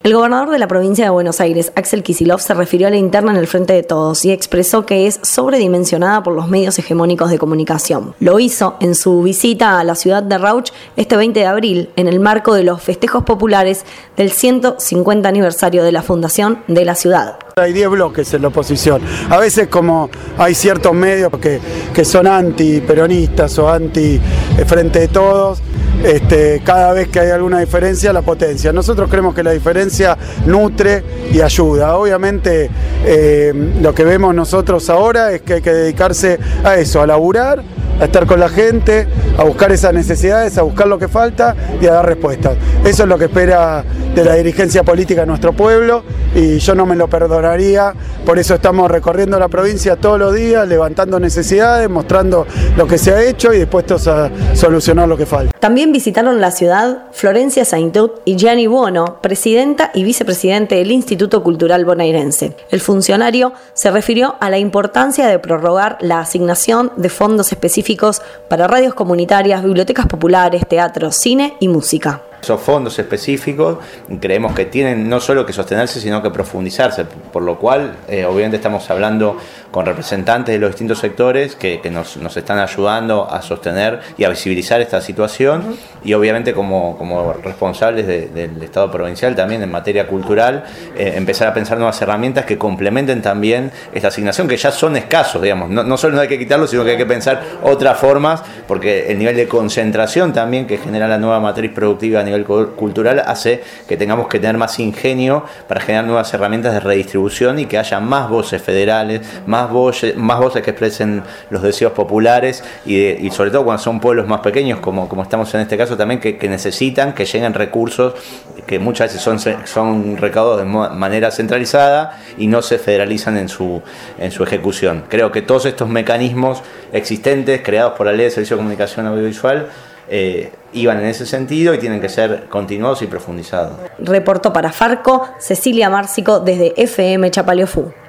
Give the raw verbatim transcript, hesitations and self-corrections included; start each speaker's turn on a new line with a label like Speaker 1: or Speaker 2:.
Speaker 1: El gobernador de la provincia de Buenos Aires, Axel Kicillof, se refirió a la interna en el Frente de Todos y expresó que es sobredimensionada por los medios hegemónicos de comunicación. Lo hizo en su visita a la ciudad de Rauch este veinte de abril, en el marco de los festejos populares del ciento cincuenta aniversario de la fundación de la ciudad.
Speaker 2: Hay diez bloques en la oposición. A veces, como hay ciertos medios que, que son anti-peronistas o anti-Frente de Todos, Este, cada vez que hay alguna diferencia la potencia. Nosotros creemos que la diferencia nutre y ayuda. Obviamente eh, lo que vemos nosotros ahora es que hay que dedicarse a eso, a laburar, a estar con la gente, a buscar esas necesidades, a buscar lo que falta y a dar respuestas. Eso es lo que espera de la dirigencia política de nuestro pueblo y yo no me lo perdonaría. Por eso estamos recorriendo la provincia todos los días, levantando necesidades, mostrando lo que se ha hecho y dispuestos a solucionar lo que falta.
Speaker 1: También visitaron la ciudad Florencia Saintout y Gianni Buono, presidenta y vicepresidente del Instituto Cultural Bonaerense. El funcionario se refirió a la importancia de prorrogar la asignación de fondos específicos para radios comunitarias, bibliotecas populares, teatro, cine y música.
Speaker 3: Esos fondos específicos creemos que tienen no solo que sostenerse, sino que profundizarse, por lo cual eh, obviamente estamos hablando con representantes de los distintos sectores que, que nos, nos están ayudando a sostener y a visibilizar esta situación y obviamente como, como responsables de, del Estado provincial también en materia cultural, eh, empezar a pensar nuevas herramientas que complementen también esta asignación, que ya son escasos, digamos, no, no solo no hay que quitarlo, sino que hay que pensar otras formas, porque el nivel de concentración también que genera la nueva matriz productiva a nivel cultural hace que tengamos que tener más ingenio para generar nuevas herramientas de redistribución y que haya más voces federales, más voces, más voces que expresen los deseos populares y, de, y sobre todo cuando son pueblos más pequeños como, como estamos en este caso también que, que necesitan que lleguen recursos que muchas veces son, son recaudados de manera centralizada y no se federalizan en su, en su ejecución. Creo que todos estos mecanismos existentes creados por la Ley de Servicio de Comunicación Audiovisual Eh, iban en ese sentido y tienen que ser continuados y profundizados.
Speaker 1: Reportó para Farco Cecilia Márcico desde F M Chapaleofú.